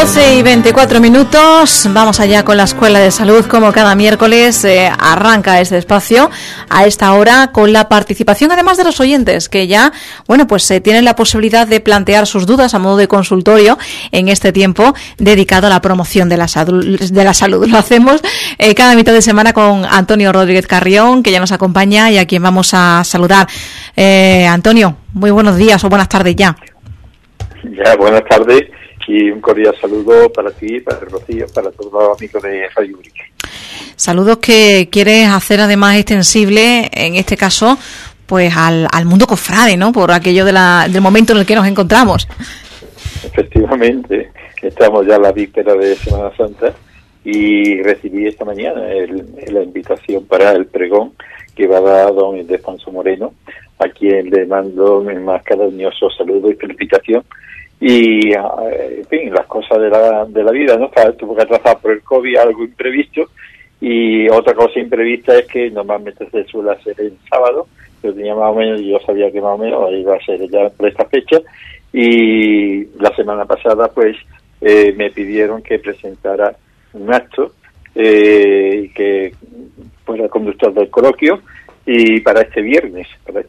12:24. Vamos allá con la Escuela de Salud. Como cada miércoles arranca este espacio a esta hora con la participación además de los oyentes que ya, pues tienen la posibilidad de plantear sus dudas a modo de consultorio en este tiempo dedicado a la promoción de la salud. Lo hacemos cada mitad de semana con Antonio Rodríguez Carrión, que ya nos acompaña y a quien vamos a saludar. Antonio, muy buenos días o buenas tardes ya. Ya, buenas tardes. Y un cordial saludo para ti, para Rocío, para todos los amigos de Radio Urique. Saludos que quieres hacer además extensible, en este caso, pues al mundo cofrade, ¿no? Por aquello del momento en el que nos encontramos. Efectivamente, estamos ya a la víspera de Semana Santa y recibí esta mañana la invitación para el pregón que va a dar don Ildefonso Moreno, a quien le mando mi más cariñoso saludo y felicitación. Y, en fin, las cosas de la vida, ¿no? Tuvo que atrasar por el COVID algo imprevisto, y otra cosa imprevista es que normalmente se suele hacer el sábado. Yo sabía que más o menos iba a ser ya por esta fecha, y la semana pasada pues me pidieron que presentara un acto que fuera conductor del coloquio y para este viernes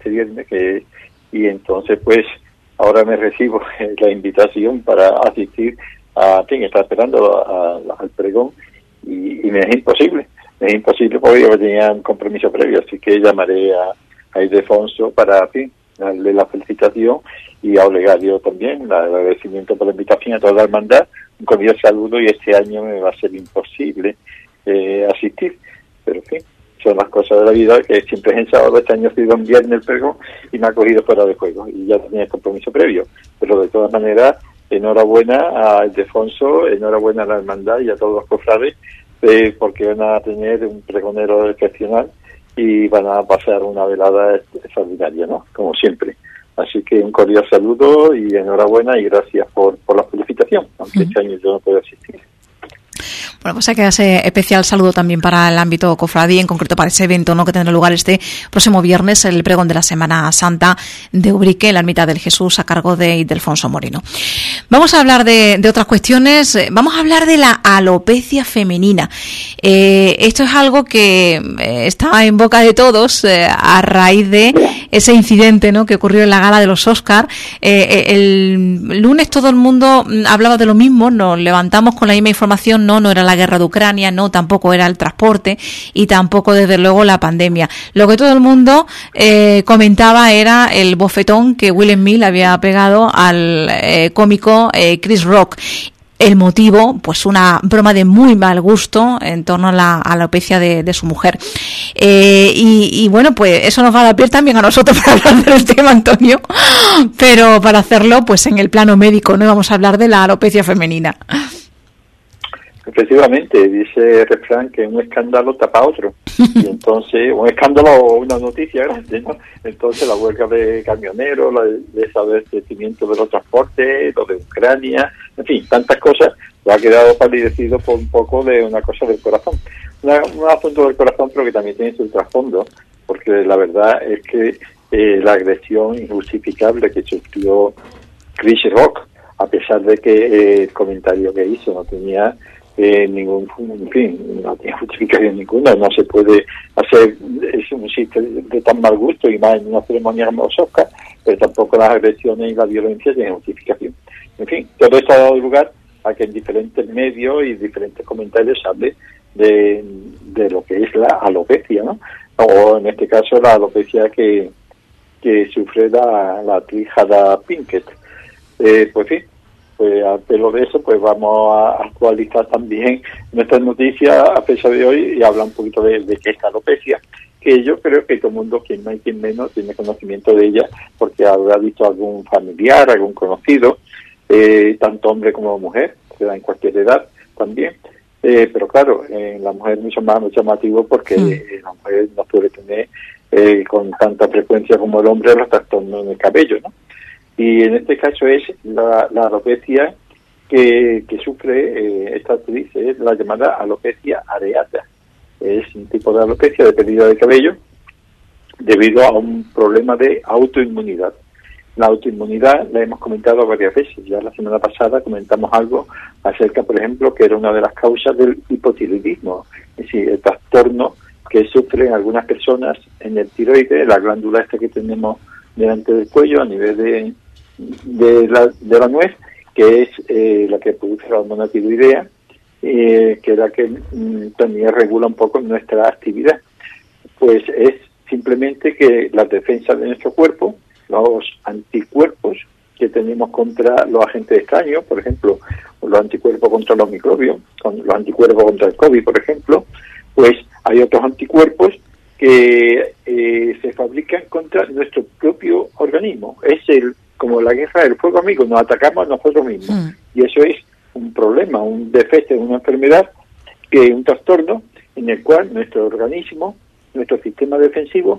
y entonces pues ahora me recibo la invitación para asistir a quien está esperando al pregón y me es imposible porque yo tenía un compromiso previo, así que llamaré a Ildefonso para darle la felicitación y a Olegario también el agradecimiento por la invitación a toda la hermandad, un cordial saludo, y este año me va a ser imposible asistir, pero en fin, son las cosas de la vida, que siempre es en sábado. Este año ha sido en viernes el pregón y me ha cogido fuera de juego y ya tenía el compromiso previo, pero de todas maneras enhorabuena a Ildefonso, enhorabuena a la hermandad y a todos los cofrades, porque van a tener un pregonero excepcional y van a pasar una velada extraordinaria, ¿no? Como siempre. Así que un cordial saludo y enhorabuena y gracias por la felicitación, aunque este año yo no puedo asistir. Bueno, pues hay que hacer especial saludo también para el ámbito cofradí, en concreto para ese evento, ¿no?, que tendrá lugar este próximo viernes, el pregón de la Semana Santa de Ubrique, la Ermita del Jesús, a cargo de Ildefonso Moreno. Vamos a hablar de otras cuestiones. Vamos a hablar de la alopecia femenina. Esto es algo que está en boca de todos a raíz de ese incidente, ¿no?, que ocurrió en la gala de los Oscar. El lunes todo el mundo hablaba de lo mismo, nos levantamos con la misma información, no era la guerra de Ucrania, no, tampoco era el transporte y tampoco desde luego la pandemia. Lo que todo el mundo comentaba era el bofetón que Will Smith había pegado al cómico Chris Rock. El motivo, pues una broma de muy mal gusto en torno a la alopecia de su mujer. Y bueno, pues eso nos va a dar pie también a nosotros para hablar del tema, Antonio. Pero para hacerlo, pues en el plano médico, ¿no? Vamos a hablar de la alopecia femenina. Efectivamente, dice el refrán que un escándalo tapa a otro. Y entonces, un escándalo o una noticia grande, ¿no? Entonces, la huelga de camioneros, el desabastecimiento de los transportes, lo de Ucrania, en fin, tantas cosas, lo ha quedado palidecido por un poco de una cosa del corazón. Un asunto del corazón, pero que también tiene su trasfondo, porque la verdad es que la agresión injustificable que sufrió Chris Rock, a pesar de que el comentario que hizo no tenía no tiene justificación ninguna, no se puede hacer, es un chiste de tan mal gusto y más en una ceremonia como los Oscar, pero tampoco las agresiones y la violencia tienen justificación. En fin, todo esto ha dado lugar a que en diferentes medios y diferentes comentarios se hable de lo que es la alopecia, ¿no? O en este caso la alopecia que sufre la actriz Jada Pinkett. Pues sí, pues al pelo de eso pues vamos a actualizar también nuestras noticias a fecha de hoy y hablar un poquito de qué es la alopecia, que yo creo que todo el mundo, quien más y quien menos, tiene conocimiento de ella porque habrá visto algún familiar, algún conocido, tanto hombre como mujer, se da en cualquier edad también, pero claro, en la mujer mucho más llamativo porque la mujer no puede tener con tanta frecuencia como el hombre los trastornos en el cabello, ¿no? Y en este caso es la alopecia que sufre esta actriz, es la llamada alopecia areata. Es un tipo de alopecia de pérdida de cabello debido a un problema de autoinmunidad. La autoinmunidad la hemos comentado varias veces. Ya la semana pasada comentamos algo acerca, por ejemplo, que era una de las causas del hipotiroidismo, es decir, el trastorno que sufren algunas personas en el tiroides, la glándula esta que tenemos delante del cuello a nivel de la nuez, que es la que produce la hormona tiroidea, que es la que también regula un poco nuestra actividad. Pues es simplemente que las defensas de nuestro cuerpo, los anticuerpos que tenemos contra los agentes extraños, por ejemplo, los anticuerpos contra los microbios, los anticuerpos contra el COVID, por ejemplo, pues hay otros anticuerpos que se fabrican contra nuestro propio organismo. Es como la guerra del fuego amigo, nos atacamos a nosotros mismos. Y eso es un problema, un defecto, una enfermedad, un trastorno en el cual nuestro organismo, nuestro sistema defensivo,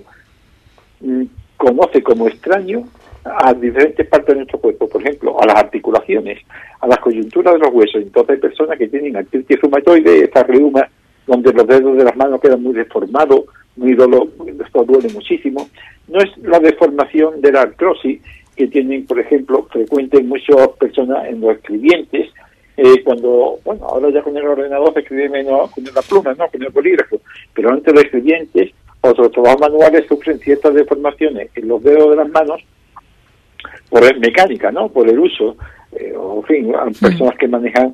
conoce como extraño a diferentes partes de nuestro cuerpo, por ejemplo, a las articulaciones, a las coyunturas de los huesos. Entonces hay personas que tienen artritis reumatoide, esta reuma, donde los dedos de las manos quedan muy deformados, esto duele muchísimo. No es la deformación de la artrosis que tienen, por ejemplo, frecuente en muchas personas, en los escribientes, cuando, ahora ya con el ordenador se escribe menos con la pluma, no con el bolígrafo, pero antes los escribientes, otros trabajos manuales sufren ciertas deformaciones en los dedos de las manos por mecánica, ¿no? Por el uso, o en fin, hay personas que manejan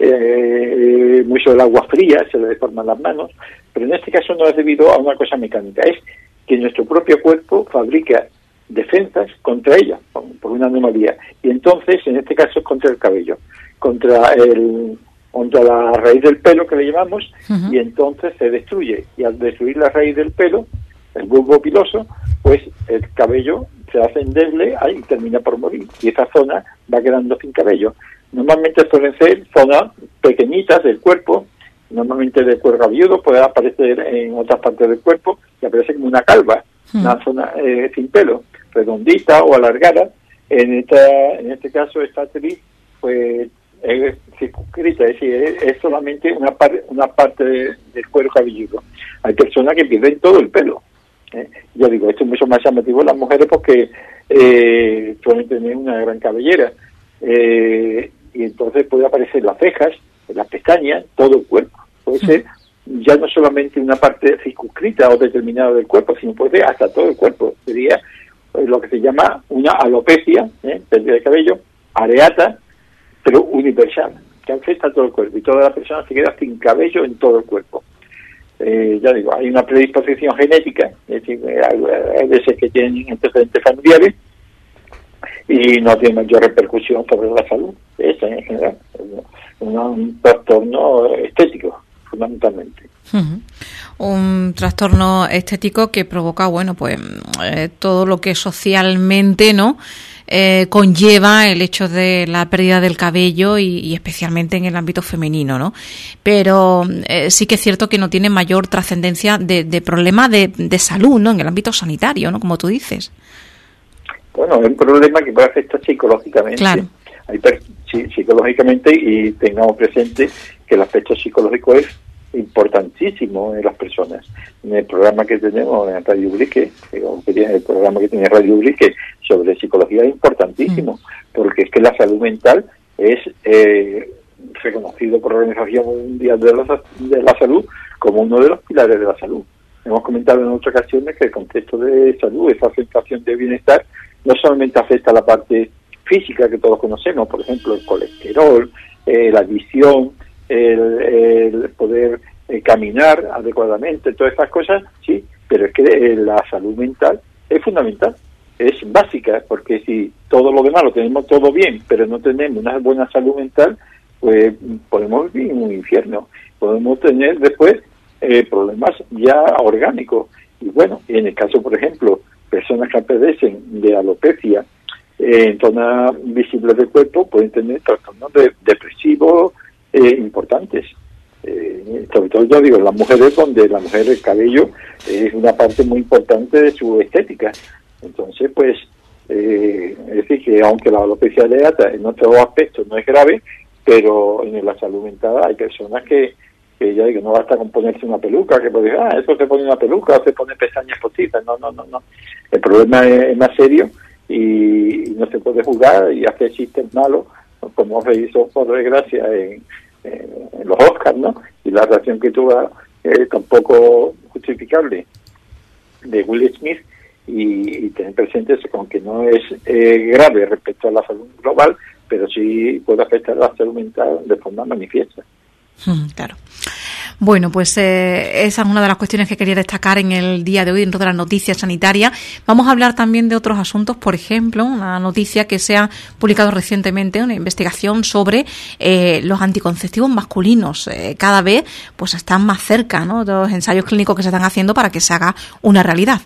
mucho el agua fría, se le deforman las manos, pero en este caso no es debido a una cosa mecánica, es que nuestro propio cuerpo fabrica defensas contra ella, por una anomalía, y entonces en este caso es contra el cabello, contra la raíz del pelo que le llamamos, y entonces se destruye, y al destruir la raíz del pelo, el bulbo piloso, pues el cabello se hace endeble y termina por morir, y esa zona va quedando sin cabello. Normalmente suelen ser zonas pequeñitas del cuerpo, normalmente del cuero cabelludo, puede aparecer en otras partes del cuerpo, y aparece como una calva, una zona sin pelo, redondita o alargada. En este caso, esta actriz, pues, es circunscrita, es decir, es solamente una parte del cuero cabelludo. Hay personas que pierden todo el pelo. Yo digo, esto es mucho más llamativo en las mujeres porque suelen tener una gran cabellera. Y entonces puede aparecer las cejas, las pestañas, todo el cuerpo. Puede ser ya no solamente una parte circunscrita o determinada del cuerpo, sino puede ser hasta todo el cuerpo. Sería lo que se llama una alopecia, pérdida de cabello, areata, pero universal, que afecta a todo el cuerpo. Y toda la persona se queda sin cabello en todo el cuerpo. Ya digo, hay una predisposición genética, es decir, hay veces que tienen antecedentes familiares, y no tiene mayor repercusión sobre la salud. Eso en general, un trastorno estético, fundamentalmente. Un trastorno estético que provoca, todo lo que socialmente, ¿no?, conlleva el hecho de la pérdida del cabello y especialmente en el ámbito femenino, ¿no? Pero sí que es cierto que no tiene mayor trascendencia de problema de salud, ¿no?, en el ámbito sanitario, ¿no?, como tú dices. Bueno, es un problema que puede afectar psicológicamente. Claro. Psicológicamente, y tengamos presente que el aspecto psicológico es importantísimo en las personas. En el programa que tenemos en Radio Ubrique, el programa que tiene Radio Ubrique sobre psicología es importantísimo, porque es que la salud mental es reconocido por la Organización Mundial de la Salud como uno de los pilares de la salud. Hemos comentado en otras ocasiones que el contexto de salud, esa sensación de bienestar, no solamente afecta a la parte física que todos conocemos, por ejemplo, el colesterol, la visión, el poder caminar adecuadamente, todas estas cosas, sí, pero es que la salud mental es fundamental, es básica, porque si todo lo demás lo tenemos todo bien, pero no tenemos una buena salud mental, pues podemos vivir en un infierno, podemos tener después problemas ya orgánicos. Y bueno, en el caso, por ejemplo, personas que padecen de alopecia en zonas visibles del cuerpo pueden tener trastornos depresivos importantes. Sobre todo, yo digo, las mujeres, donde la mujer, el cabello es una parte muy importante de su estética. Entonces, pues, es decir, que aunque la alopecia areata en otros aspectos no es grave, pero en la salud mental hay personas que ya digo, no basta con ponerse una peluca, que puede decir, eso se pone una peluca o se pone pestañas postizas. No. El problema es más serio, y no se puede jugar y hacer chistes malos, como se hizo por desgracia en los Oscars, ¿no? Y la reacción que tuvo tampoco justificable de Will Smith, y tener presente eso, con que no es grave respecto a la salud global, pero sí puede afectar a la salud mental de forma manifiesta. Claro. Bueno, pues esa es una de las cuestiones que quería destacar en el día de hoy dentro de las noticias sanitarias. Vamos a hablar también de otros asuntos, por ejemplo, una noticia que se ha publicado recientemente, una investigación sobre los anticonceptivos masculinos. Cada vez pues están más cerca, ¿no?, de los ensayos clínicos que se están haciendo para que se haga una realidad.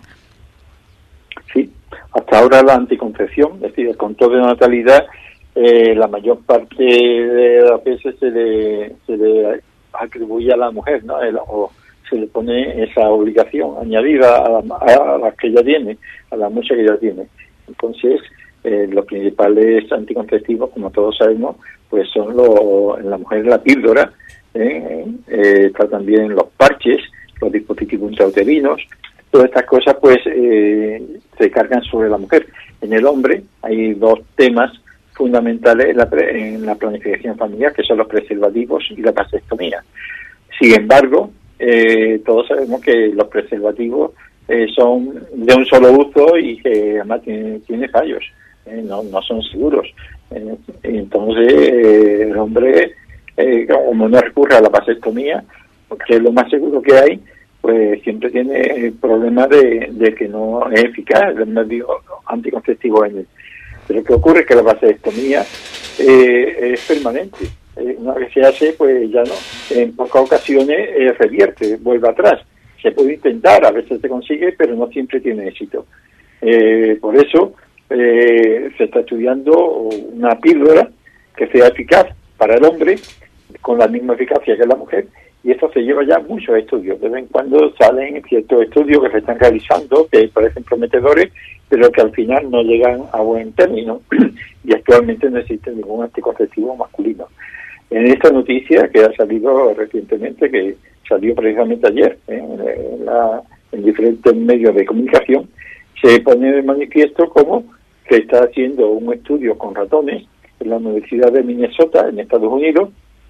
Sí, hasta ahora la anticoncepción, es decir, el control de natalidad, la mayor parte de las veces se le atribuye a la mujer, ¿no? O se le pone esa obligación añadida a la que ella tiene, a la mucha que ella tiene. Entonces, los principales anticonceptivos, como todos sabemos, pues son en la mujer la píldora, está también los parches, los dispositivos intrauterinos. Todas estas cosas pues se cargan sobre la mujer. En el hombre hay dos temas fundamentales en la planificación familiar, que son los preservativos y la vasectomía. Sin embargo, todos sabemos que los preservativos son de un solo uso y que además tiene fallos, no son seguros. Entonces, el hombre, como no recurre a la vasectomía, porque es lo más seguro que hay, pues siempre tiene el problema de que no es eficaz el medio anticonceptivo en él. Pero lo que ocurre es que la vasectomía es permanente. Una vez que se hace, pues ya no. En pocas ocasiones revierte, vuelve atrás. Se puede intentar, a veces se consigue, pero no siempre tiene éxito. Por eso se está estudiando una píldora que sea eficaz para el hombre, con la misma eficacia que la mujer, y esto se lleva ya muchos estudios. De vez en cuando salen ciertos estudios que se están realizando, que parecen prometedores, pero que al final no llegan a buen término, y actualmente no existe ningún anticonceptivo masculino. En esta noticia que ha salido recientemente, que salió precisamente ayer en diferentes medios de comunicación, se pone de manifiesto como se está haciendo un estudio con ratones en la Universidad de Minnesota, en Estados Unidos,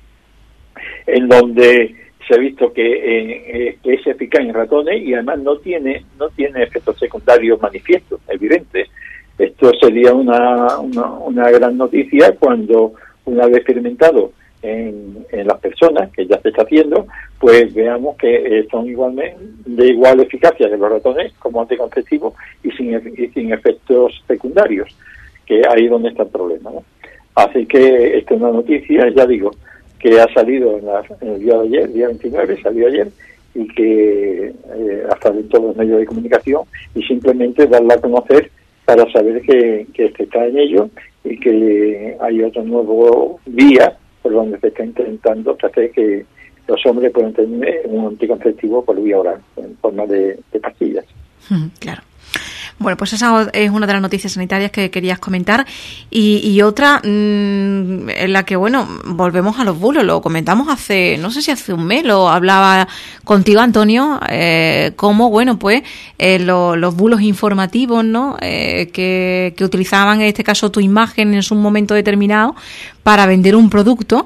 en donde se ha visto que es eficaz en ratones y además no tiene efectos secundarios manifiestos, evidentes. Esto sería una gran noticia cuando, una vez experimentado en las personas, que ya se está haciendo, pues veamos que son de igual eficacia que los ratones como anticonceptivos y sin efectos secundarios, que ahí es donde está el problema, ¿no? Así que esta es una noticia, ya digo, que ha salido en el día de ayer, el día 29, salió ayer, y que ha salido en todos los medios de comunicación, y simplemente darla a conocer para saber que se está en ello y que hay otro nuevo vía por donde se está intentando hacer que los hombres puedan tener un anticonceptivo por vía oral, en forma de pastillas. Claro. Bueno, pues esa es una de las noticias sanitarias que querías comentar. Y otra en la que, bueno, volvemos a los bulos. Lo comentamos no sé si hace un mes, lo hablaba contigo, Antonio, cómo, bueno, pues los bulos informativos, ¿no?, que utilizaban en este caso tu imagen en un momento determinado para vender un producto,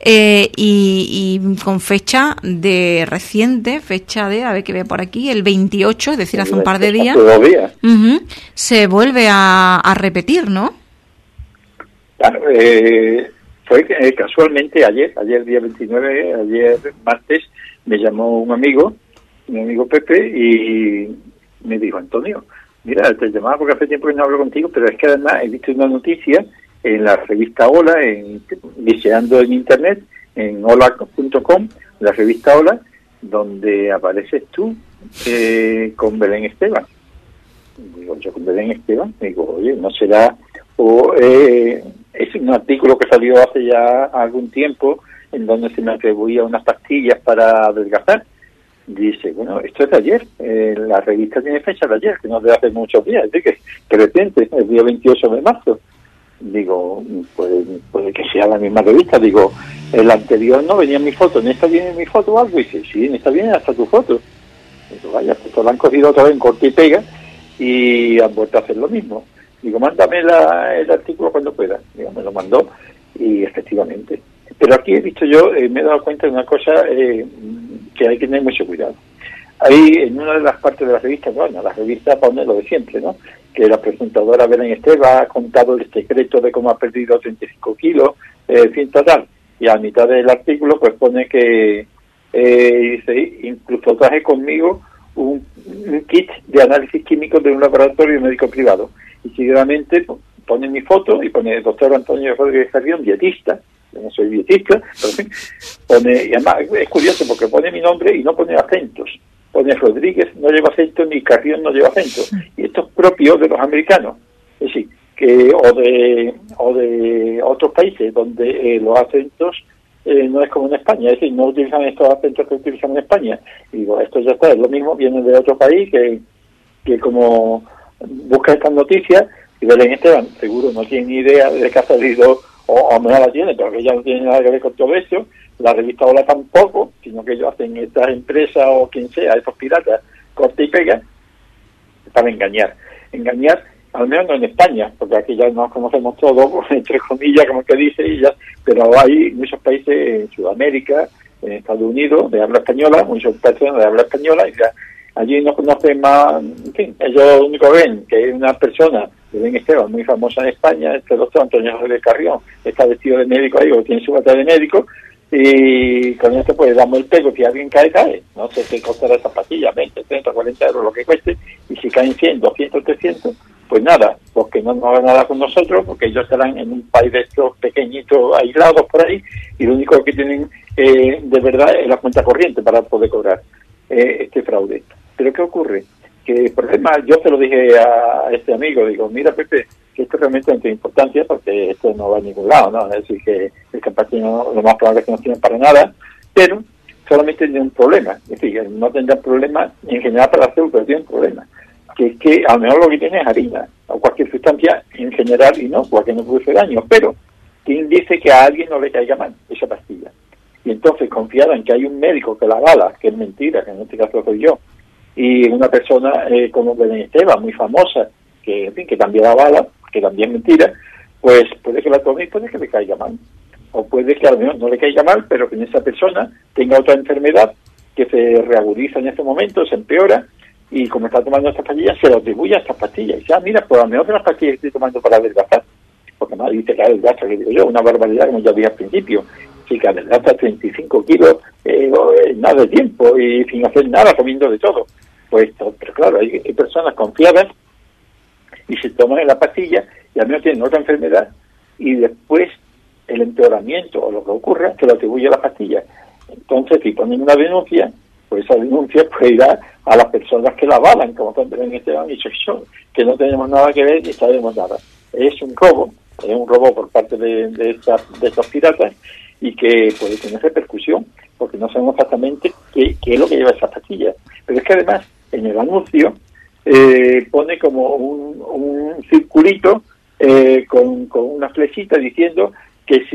y con fecha de reciente, a ver que veo por aquí, el 28, es decir, hace un par de días, se vuelve a repetir, ¿no? Claro, fue casualmente ayer día 29, ayer martes, me llamó mi amigo Pepe, y me dijo: Antonio, mira, te llamaba porque hace tiempo que no hablo contigo, pero es que además he visto una noticia en la revista Hola, viseando en internet, en hola.com, la revista Hola, donde apareces tú con Belén Esteban. Digo, yo con Belén Esteban, digo, oye, ¿no será? Es un artículo que salió hace ya algún tiempo, en donde se me atribuía unas pastillas para adelgazar. Dice, bueno, esto es de ayer, la revista tiene fecha de ayer, que no es de hace muchos días, es decir, que reciente, el día 28 de marzo. Digo, puede que sea la misma revista. Digo, el anterior no venía mi foto, ¿en esta viene mi foto o algo? Y dice, sí, en esta viene hasta tu foto. Digo, vaya, pues lo han cogido otra vez en corte y pega y han vuelto a hacer lo mismo. Digo, mándame el artículo cuando pueda. Digo, me lo mandó y efectivamente. Pero aquí he visto yo, me he dado cuenta de una cosa que hay que tener mucho cuidado. Ahí, en una de las partes de la revista, bueno, la revista pone lo de siempre, ¿no? Que la presentadora Belén Esteban ha contado el secreto de cómo ha perdido 35 kilos, en fin, total. Y a mitad del artículo, pues pone que, dice, incluso traje conmigo un kit de análisis químico de un laboratorio médico privado. Y seguidamente pone mi foto y pone el doctor Antonio Rodríguez Carrión, dietista. Yo no soy dietista, pero en fin, pone, y además es curioso porque pone mi nombre y no pone acentos. Pone Rodríguez, no lleva acento, ni Carrión no lleva acento. Y esto es propio de los americanos. Es decir, que o de otros países donde los acentos no es como en España, es decir, no utilizan estos acentos que utilizan en España. Y digo, esto ya está, es lo mismo, viene de otro país que como busca estas noticias, y Belén Esteban seguro no tiene ni idea de que ha salido, o a lo mejor la tiene, pero que ella no tiene nada que ver con todo eso. La revista Hola tampoco, sino que ellos hacen estas empresas o quien sea, estos piratas, corta y pega, para engañar, al menos no en España, porque aquí ya nos conocemos todos, entre comillas, como que dice ella, pero hay muchos países en Sudamérica, en Estados Unidos, de habla española, muchas personas de habla española, y ya allí no conocen más, en fin, ellos lo único ven que es una persona, Belén Esteban, muy famosa en España, este doctor Antonio Rodríguez Carrión, está vestido de médico ahí, o tiene su bata de médico, y con esto pues damos el pego, si alguien cae, no sé qué costará esa pastilla, 20, 30, 40 euros, lo que cueste, y si caen 100, 200, 300, pues nada, porque no hagan nada con nosotros, porque ellos estarán en un país de estos pequeñitos aislados por ahí, y lo único que tienen de verdad es la cuenta corriente para poder cobrar este fraude. Pero ¿qué ocurre? Que el problema, yo se lo dije a este amigo, digo, mira Pepe, que esto realmente no tiene importancia porque esto no va a ningún lado, ¿no? Es decir, que el campesino lo más probable es que no tiene para nada, pero solamente tiene un problema, es decir, no tendrá problema en general para la salud, pero tiene un problema, que es que a lo mejor lo que tiene es harina o cualquier sustancia en general inocua que no produce daño, pero ¿quién dice que a alguien no le caiga mal esa pastilla? Y entonces, confiado en que hay un médico que la avala, que es mentira, que en este caso soy yo, y una persona como Belén Esteban, muy famosa, que en fin, que también la avala, que también es mentira, pues puede que la tome y puede que le caiga mal. O puede que a lo mejor no le caiga mal, pero que en esa persona tenga otra enfermedad que se reagudiza en este momento, se empeora, y como está tomando estas pastillas, se lo atribuye a estas pastillas. Y dice, mira, pues a lo mejor de las pastillas que estoy tomando para adelgazar, porque nadie dice que adelgaza, que digo yo, una barbaridad, como ya dije al principio. Sí, que adelgaza 35 kilos nada de tiempo y sin hacer nada, comiendo de todo. Pues, pero claro, hay personas confiadas y se toman la pastilla y al menos tienen otra enfermedad y después el empeoramiento o lo que ocurra se lo atribuye a la pastilla. Entonces, si ponen una denuncia, pues esa denuncia pues irá a las personas que la avalan, como también en Esteban y yo, que no tenemos nada que ver ni sabemos nada. Es un robo por parte de estos piratas y que puede tener repercusión, porque no sabemos exactamente qué es lo que lleva esa pastilla. Pero es que además, en el anuncio, pone como un circulito con una flechita diciendo que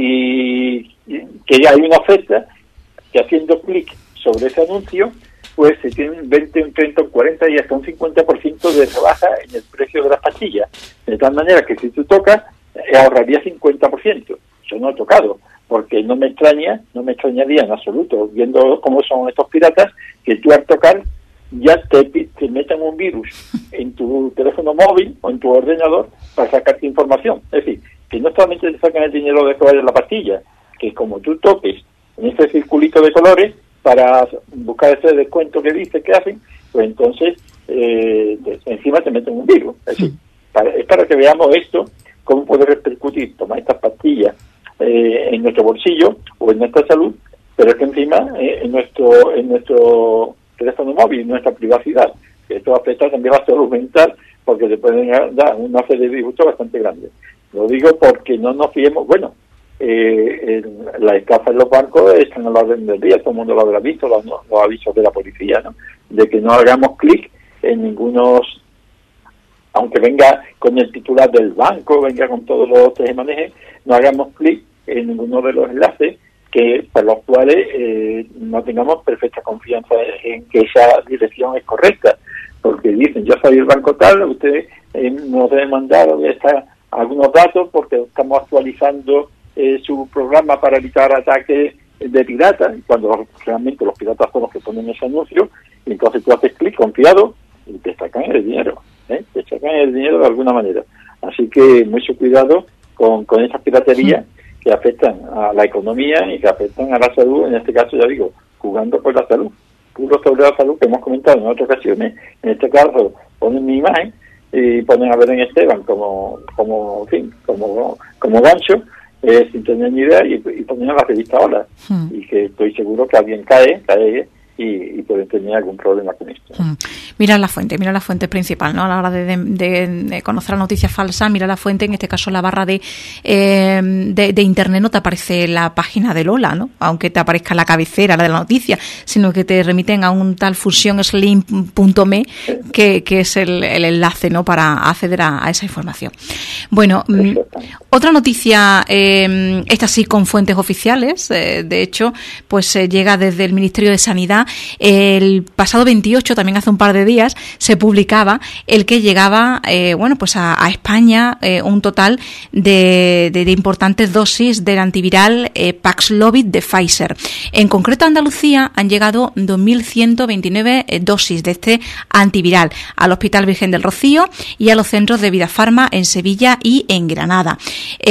que hay una oferta, que haciendo clic sobre ese anuncio, pues se tiene un 20, un 30, un 40 y hasta un 50% de rebaja en el precio de las pastillas. De tal manera que si tú tocas, ahorrarías 50%. Yo no he tocado, porque no me extrañaría en absoluto, viendo cómo son estos piratas, que tú al tocar ya te metan un virus en tu teléfono móvil o en tu ordenador para sacarte información. Es decir, que no solamente te sacan el dinero de que vaya la pastilla, que como tú toques en ese circulito de colores para buscar ese descuento que dice que hacen, pues entonces encima te meten un virus. Es decir, es para que veamos esto, cómo puede repercutir tomar estas pastillas en nuestro bolsillo o en nuestra salud, pero es que encima en nuestro teléfono móvil, en nuestra privacidad. Esto afecta también a la salud mental, porque te pueden dar una serie de disgustos bastante grandes. Lo digo porque no nos fiemos, bueno, la estafa en los bancos están a la orden del día, todo el mundo lo habrá visto, los avisos de la policía, ¿no? De que no hagamos clic en ningunos, aunque venga con el titular del banco, venga con todos los tejemanejes, no hagamos clic en ninguno de los enlaces por los cuales no tengamos perfecta confianza en que esa dirección es correcta, porque dicen, yo soy el banco tal, usted nos debe mandar algunos datos porque estamos actualizando su programa para evitar ataques de piratas, cuando realmente los piratas son los que ponen ese anuncio, y entonces tú haces clic confiado y te sacan el dinero, te sacan el dinero de alguna manera. Así que mucho cuidado con esas piraterías que afectan a la economía y que afectan a la salud, en este caso ya digo, jugando por la salud, puro sobre la salud que hemos comentado en otras ocasiones. En este caso ponen mi imagen y ponen a Belén Esteban como gancho, sin tener ni idea, y ponen a la revista Hola, y que estoy seguro que alguien cae y pueden tener algún problema con esto. Mira la fuente principal, ¿no? A la hora de conocer la noticia falsa, mira la fuente, en este caso la barra de internet no te aparece la página de Lola, ¿no? Aunque te aparezca la cabecera, la de la noticia, sino que te remiten a un tal fusionslim.me que es el enlace, ¿no? Para acceder a esa información. Bueno, otra noticia, esta sí con fuentes oficiales, de hecho, pues llega desde el Ministerio de Sanidad. El pasado 28, también hace un par de días, se publicaba el que llegaba pues a España un total de importantes dosis del antiviral Paxlovid de Pfizer. En concreto a Andalucía han llegado 2.129 dosis de este antiviral al Hospital Virgen del Rocío y a los centros de Vida Farma en Sevilla y en Granada.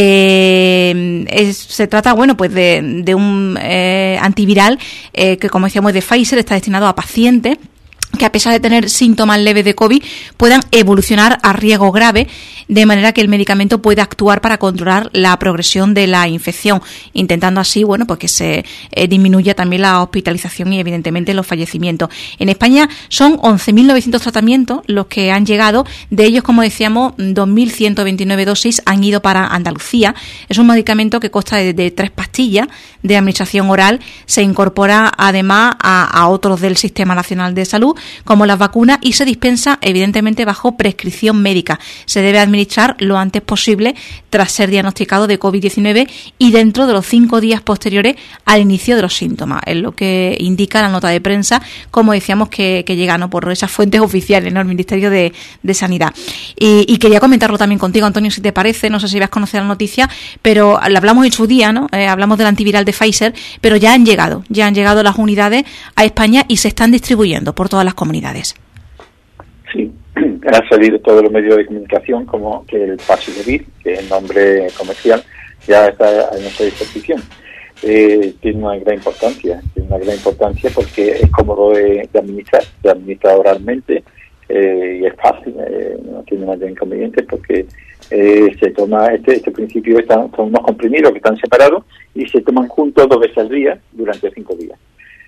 Se trata, pues de un antiviral que, como decíamos, de Pfizer, está destinado a pacientes que, a pesar de tener síntomas leves de COVID, puedan evolucionar a riesgo grave, de manera que el medicamento pueda actuar para controlar la progresión de la infección, intentando así, pues que se disminuya también la hospitalización y, evidentemente, los fallecimientos. En España son 11.900 tratamientos los que han llegado. De ellos, como decíamos, 2.129 dosis han ido para Andalucía. Es un medicamento que consta de 3 pastillas de administración oral. Se incorpora, además, a otros del Sistema Nacional de Salud, como las vacunas, y se dispensa, evidentemente, bajo prescripción médica. Se debe administrar lo antes posible tras ser diagnosticado de COVID-19 y dentro de los 5 días posteriores al inicio de los síntomas. Es lo que indica la nota de prensa, como decíamos, que llega, ¿no?, por esas fuentes oficiales, ¿no?, el Ministerio de Sanidad. Y quería comentarlo también contigo, Antonio, si te parece. No sé si vas a conocer la noticia, pero lo hablamos en su día, ¿no? Hablamos del antiviral de Pfizer, pero ya han llegado las unidades a España y se están distribuyendo por todas las comunidades. Sí, han salido todos los medios de comunicación como que el Paxlovid, que es el nombre comercial, ya está a nuestra disposición. Tiene una gran importancia porque es cómodo de administrar, se administra oralmente y es fácil, no tiene mayor inconveniente porque se toma este principio, son unos comprimidos que están separados y se toman juntos 2 veces al día durante 5 días.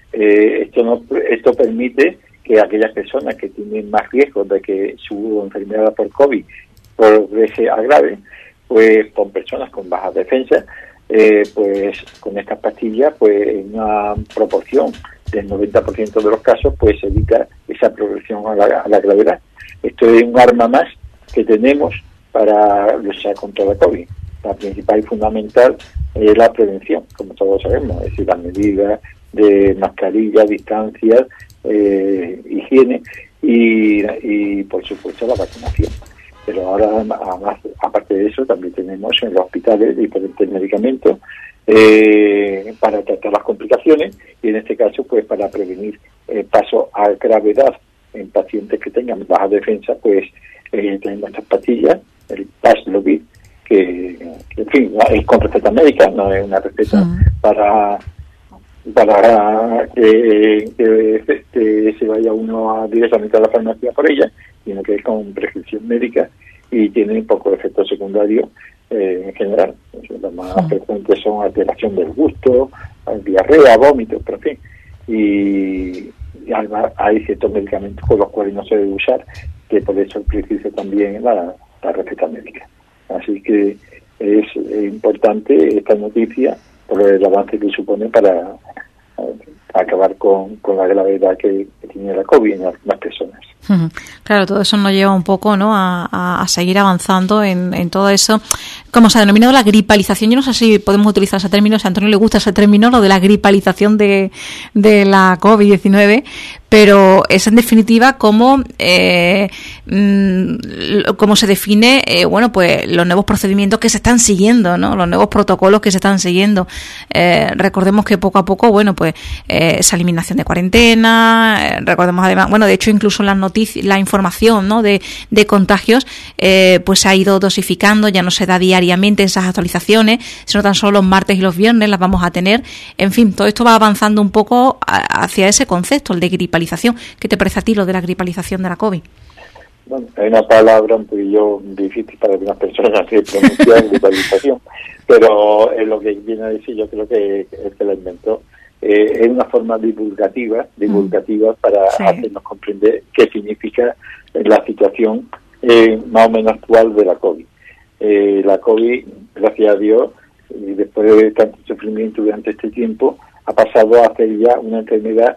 Esto permite que aquellas personas que tienen más riesgo de que su enfermedad por COVID progrese a grave, pues con personas con baja defensa, pues con estas pastillas, pues en una proporción del 90% de los casos, pues se evita esa progresión a la gravedad. Esto es un arma más que tenemos para luchar contra la COVID. La principal y fundamental es la prevención, como todos sabemos, es decir, las medidas de mascarilla, distancias, higiene y por supuesto la vacunación. Pero ahora, además, aparte de eso, también tenemos en los hospitales diferentes medicamentos para tratar las complicaciones y, en este caso, pues para prevenir paso a gravedad en pacientes que tengan baja defensa, pues tenemos estas pastillas, el Paxlovid, que en fin, es con receta médica, no es una receta para que se vaya uno directamente a la farmacia por ella, sino que es con prescripción médica y tiene pocos efectos secundarios en general. Los más frecuentes son alteración del gusto, diarrea, vómitos, pero en fin. Y además hay ciertos medicamentos con los cuales no se debe usar, que por eso precisa también la receta médica. Así que es importante esta noticia por el avance que supone para acabar con la gravedad que tiene la COVID en algunas personas. Claro, todo eso nos lleva un poco, ¿no?, a seguir avanzando en todo eso. Como se ha denominado la gripalización, yo no sé si podemos utilizar ese término, si a Antonio le gusta ese término, lo de la gripalización de la COVID-19, pero es en definitiva cómo se define, pues los nuevos procedimientos que se están siguiendo, ¿no? Los nuevos protocolos que se están siguiendo. Recordemos que poco a poco, esa eliminación de cuarentena, recordemos además, de hecho incluso las noticias, la información, ¿no? de contagios, pues se ha ido dosificando, ya no se da diariamente esas actualizaciones, sino tan solo los martes y los viernes las vamos a tener. En fin, todo esto va avanzando un poco hacia ese concepto, el de gripalización. ¿Qué te parece a ti lo de la gripalización de la COVID? Bueno, hay una palabra un poquillo difícil para algunas personas que pronunciar gripalización, pero es lo que viene a decir, yo creo que el que la inventó. Es una forma divulgativa para hacernos comprender qué significa la situación más o menos actual de la COVID. La COVID, gracias a Dios, y después de tanto sufrimiento durante este tiempo, ha pasado a ser ya una enfermedad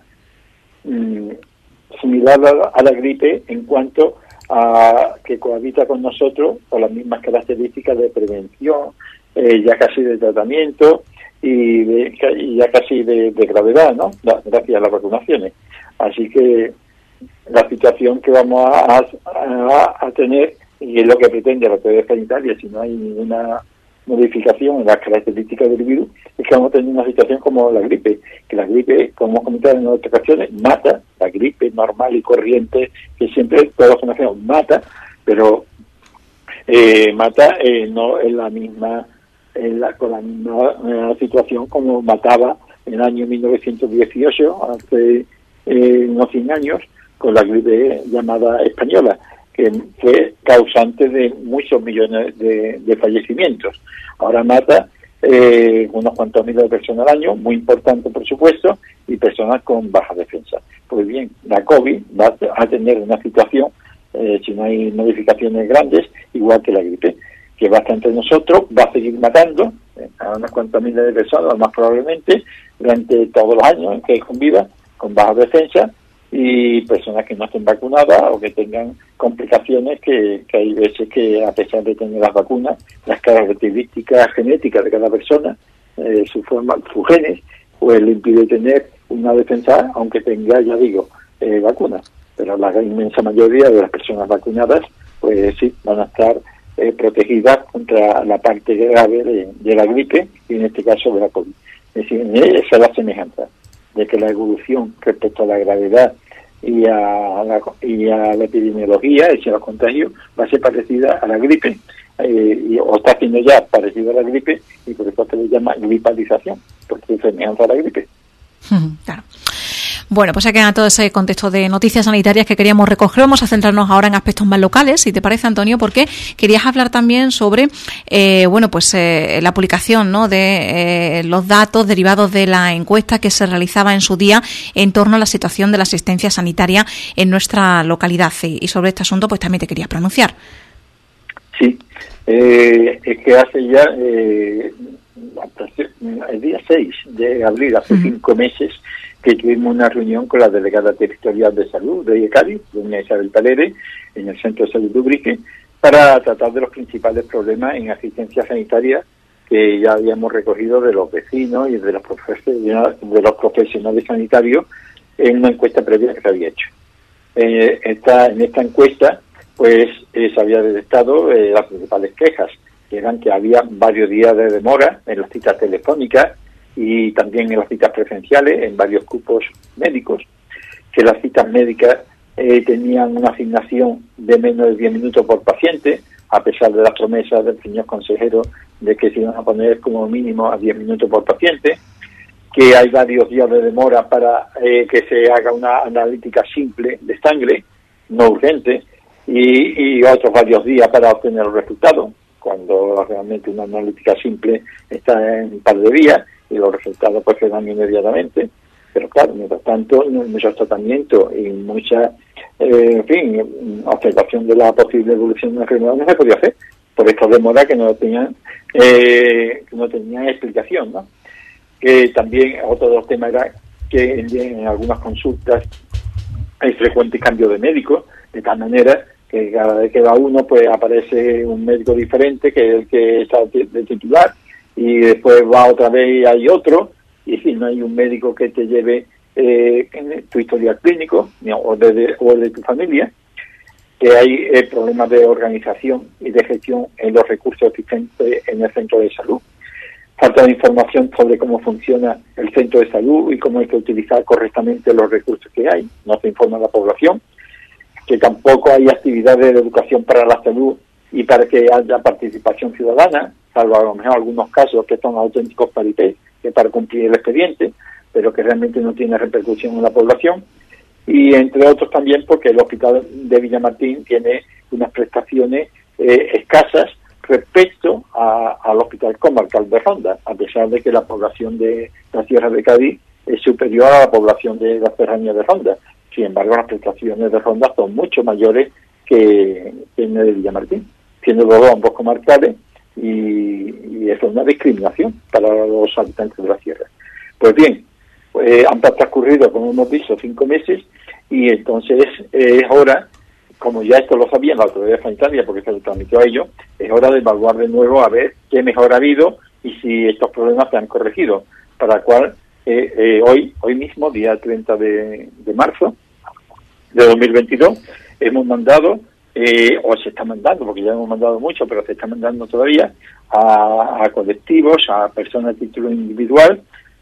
similar a la gripe en cuanto a que cohabita con nosotros con las mismas características de prevención, ya casi de tratamiento y ya casi de gravedad, ¿no? Gracias a las vacunaciones. Así que la situación que vamos a tener, y es lo que pretende la autoridad sanitaria, si no hay ninguna modificación en las características del virus, es que vamos a tener una situación como la gripe, que la gripe, como hemos comentado en otras ocasiones, mata, la gripe normal y corriente, que siempre todos conocemos, mata, pero mata no en la misma, con la misma situación como mataba en el año 1918, hace unos 100 años, con la gripe llamada española, que fue causante de muchos millones de fallecimientos. Ahora mata unos cuantos miles de personas al año, muy importante por supuesto, y personas con baja defensa. Pues bien, la COVID va a tener una situación, si no hay modificaciones grandes, igual que la gripe, que va a estar entre nosotros, va a seguir matando a unos cuantos miles de personas, más probablemente, durante todos los años en que conviva, con baja defensa, y personas que no estén vacunadas o que tengan complicaciones que hay veces que, a pesar de tener las vacunas, las característicticas genéticas de cada persona, sus genes, pues le impide tener una defensa, aunque tenga, ya digo, vacunas. Pero la inmensa mayoría de las personas vacunadas, pues sí, van a estar protegidas contra la parte grave de la gripe, y en este caso de la COVID. Es decir, esa es la semejanza, de que la evolución respecto a la gravedad y a la epidemiología, es decir, los contagios, va a ser parecida a la gripe, o está siendo ya parecida a la gripe, y por eso se le llama gripalización, porque es semejanza a la gripe. Claro. Bueno, pues ya queda todo ese contexto de noticias sanitarias que queríamos recoger. Vamos a centrarnos ahora en aspectos más locales, si te parece, Antonio, porque querías hablar también sobre la publicación, ¿no?, de los datos derivados de la encuesta que se realizaba en su día en torno a la situación de la asistencia sanitaria en nuestra localidad. Y sobre este asunto pues también te querías pronunciar. Sí, es que hace ya el día 6 de abril, hace 5 meses, que tuvimos una reunión con la delegada territorial de salud de Cádiz, doña Isabel Talere, en el Centro de Salud de Ubrique, para tratar de los principales problemas en asistencia sanitaria que ya habíamos recogido de los vecinos y de los profesionales sanitarios en una encuesta previa que se había hecho. En esta encuesta, pues se había detectado las principales quejas, que eran que había varios días de demora en las citas telefónicas y también en las citas presenciales en varios grupos médicos, que las citas médicas tenían una asignación de menos de 10 minutos por paciente, a pesar de las promesas del señor consejero de que se iban a poner como mínimo a 10 minutos por paciente, que hay varios días de demora para que se haga una analítica simple de sangre, no urgente, y otros varios días para obtener los resultados, cuando realmente una analítica simple está en un par de días, y los resultados pues se dan inmediatamente. Pero claro, mientras tanto, muchos tratamientos y mucha, observación de la posible evolución de la enfermedad no se podía hacer, por estas demoras que no tenían explicación, ¿no? Que también otro de los temas era que en algunas consultas hay frecuentes cambios de médicos, de tal manera que cada vez que va uno pues aparece un médico diferente que es el que está de titular, y después va otra vez y hay otro, y si no hay un médico que te lleve tu historial clínico o de tu familia, que hay problemas de organización y de gestión en los recursos existentes en el centro de salud. Falta de información sobre cómo funciona el centro de salud y cómo hay que utilizar correctamente los recursos que hay. No se informa a la población. Que tampoco hay actividades de educación para la salud y para que haya participación ciudadana, salvo a lo mejor algunos casos que son auténticos paripés, que para cumplir el expediente, pero que realmente no tiene repercusión en la población. Y entre otros también porque el hospital de Villamartín tiene unas prestaciones escasas respecto al hospital comarcal de Ronda, a pesar de que la población de la Sierra de Cádiz es superior a la población de la serranía de Ronda. Sin embargo, las prestaciones de Ronda son mucho mayores que en el de Villamartín, siendo los dos ambos comarcales, y eso es una discriminación para los habitantes de la sierra. Pues bien, han transcurrido, como hemos dicho, 5 meses, y entonces es hora, como ya esto lo sabían la autoridad sanitaria porque se lo transmitió a ellos, es hora de evaluar de nuevo a ver qué mejor ha habido y si estos problemas se han corregido, para lo cual hoy mismo, día 30 de marzo de 2022, hemos mandado, o se está mandando, porque ya hemos mandado mucho, pero se está mandando todavía, a colectivos, a personas a título individual,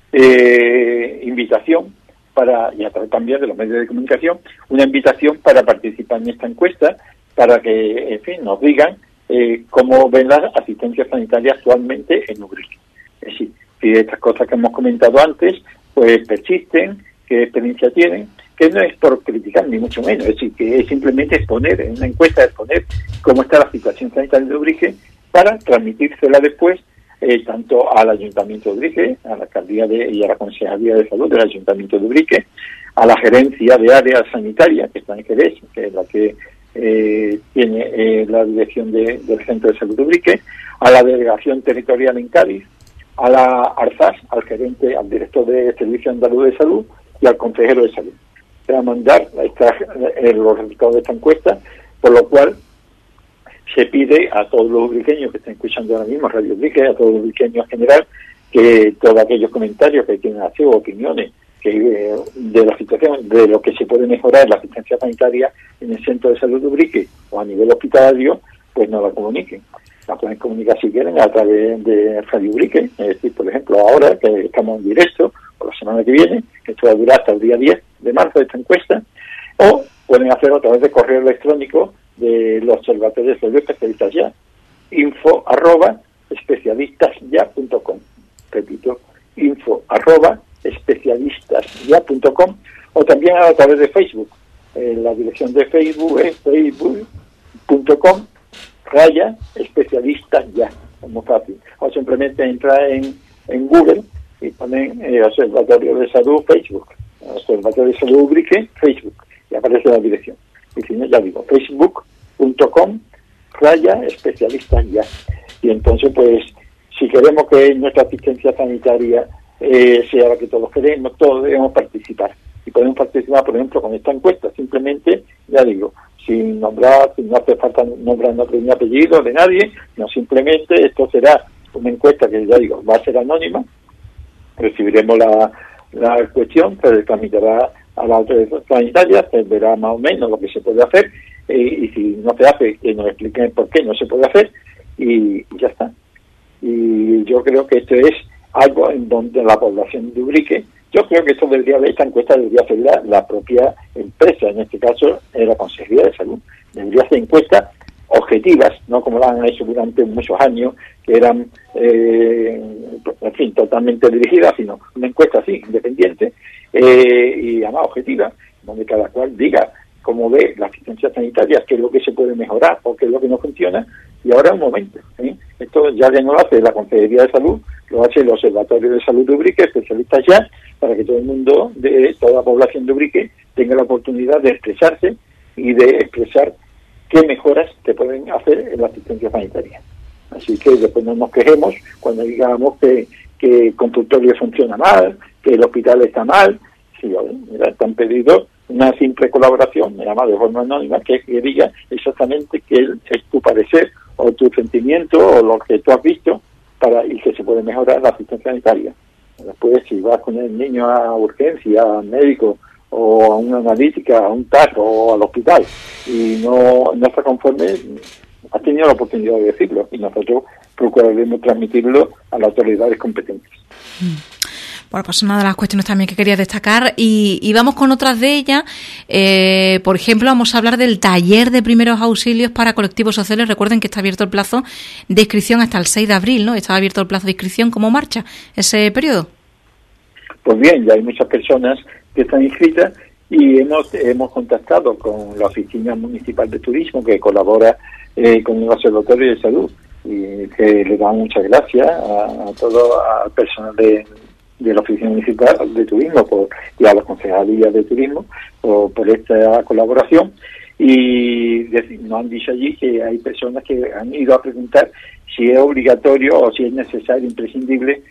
invitación para, y a través también de los medios de comunicación, una invitación para participar en esta encuesta, para que, en fin, nos digan cómo ven la asistencia sanitaria actualmente en Ubrique. Es decir, si estas cosas que hemos comentado antes, pues persisten, qué experiencia tienen, que no es por criticar ni mucho menos, es decir, que es simplemente exponer, en una encuesta exponer cómo está la situación sanitaria de Ubrique para transmitírsela después tanto al Ayuntamiento de Ubrique, a la alcaldía y a la Consejería de Salud del Ayuntamiento de Ubrique, a la Gerencia de Área Sanitaria, que está en Jerez, que es la que tiene la dirección del Centro de Salud de Ubrique, a la Delegación Territorial en Cádiz, a la ARSAS, al gerente, al director de Servicio Andaluz de Salud y al consejero de Salud. Se va a mandar los resultados de esta encuesta, por lo cual se pide a todos los ubriqueños que estén escuchando ahora mismo Radio Ubrique, a todos los ubriqueños en general, que todos aquellos comentarios que quieran hacer o opiniones que de la situación, de lo que se puede mejorar la asistencia sanitaria en el Centro de Salud de Ubrique o a nivel hospitalario, pues nos la comuniquen. La pueden comunicar si quieren a través de Radio Ubrique, es decir, por ejemplo, ahora que estamos en directo, o la semana que viene, que esto va a durar hasta el día 10 de marzo de esta encuesta, o pueden hacerlo a través de correo electrónico del Observatorio de Salud Especialistas Ya, info@especialistasya.com. Repito, info@especialistasya.com, o también a través de Facebook. La dirección de Facebook es facebook.com/especialistasya, es muy fácil. O simplemente entrar en Google y ponen Observatorio de Salud Facebook, Observatorio de Salud Ubrique Facebook, y aparece la dirección. Y si no, ya digo, facebook.com/especialistasya. Y entonces, pues, si queremos que nuestra asistencia sanitaria sea la que todos queremos, todos debemos participar. Y podemos participar, por ejemplo, con esta encuesta, simplemente, ya digo, sin nombrar, no hace falta nombrar nombre ni apellido de nadie, no, simplemente esto será una encuesta que, ya digo, va a ser anónima, recibiremos la cuestión, se transmitirá a la autoridad sanitaria, se verá más o menos lo que se puede hacer, y si no se hace, que nos expliquen por qué no se puede hacer, y ya está. Y yo creo que esto es algo en donde la población de Ubrique, yo creo que esta encuesta debería hacerla la propia empresa, en este caso la Consejería de Salud. Debería hacer encuestas objetivas, no como la han hecho durante muchos años, que eran, en fin, totalmente dirigidas, sino una encuesta así, independiente, y además objetiva, donde cada cual diga cómo ve la asistencia sanitaria, qué es lo que se puede mejorar o qué es lo que no funciona. Y ahora es un momento, esto ya no lo hace la Consejería de Salud, lo hace el Observatorio de Salud de Ubrique, especialistas ya, para que todo el mundo, de toda la población de Ubrique, tenga la oportunidad de expresarse y de expresar qué mejoras se pueden hacer en la asistencia sanitaria. Así que después no nos quejemos cuando digamos que el consultorio funciona mal, que el hospital está mal. Sí, mira, están pedidos una simple colaboración, además de forma anónima, que diga exactamente que es tu parecer o tu sentimiento o lo que tú has visto y que se puede mejorar la asistencia sanitaria. Después, si vas con el niño a urgencia, al médico o a una analítica, a un TAC o al hospital y no está conforme, has tenido la oportunidad de decirlo y nosotros procuraremos transmitirlo a las autoridades competentes. Bueno, pues una de las cuestiones también que quería destacar y vamos con otras de ellas. Por ejemplo, vamos a hablar del taller de primeros auxilios para colectivos sociales. Recuerden que está abierto el plazo de inscripción hasta el 6 de abril, ¿no? Está abierto el plazo de inscripción. ¿Cómo marcha ese periodo? Pues bien, ya hay muchas personas que están inscritas y hemos contactado con la Oficina Municipal de Turismo que colabora con el Observatorio de Salud y que le dan muchas gracias a todo el personal de la Oficina Municipal de Turismo y a la Concejalía de Turismo por esta colaboración y nos han dicho allí que hay personas que han ido a preguntar si es obligatorio o si es necesario, imprescindible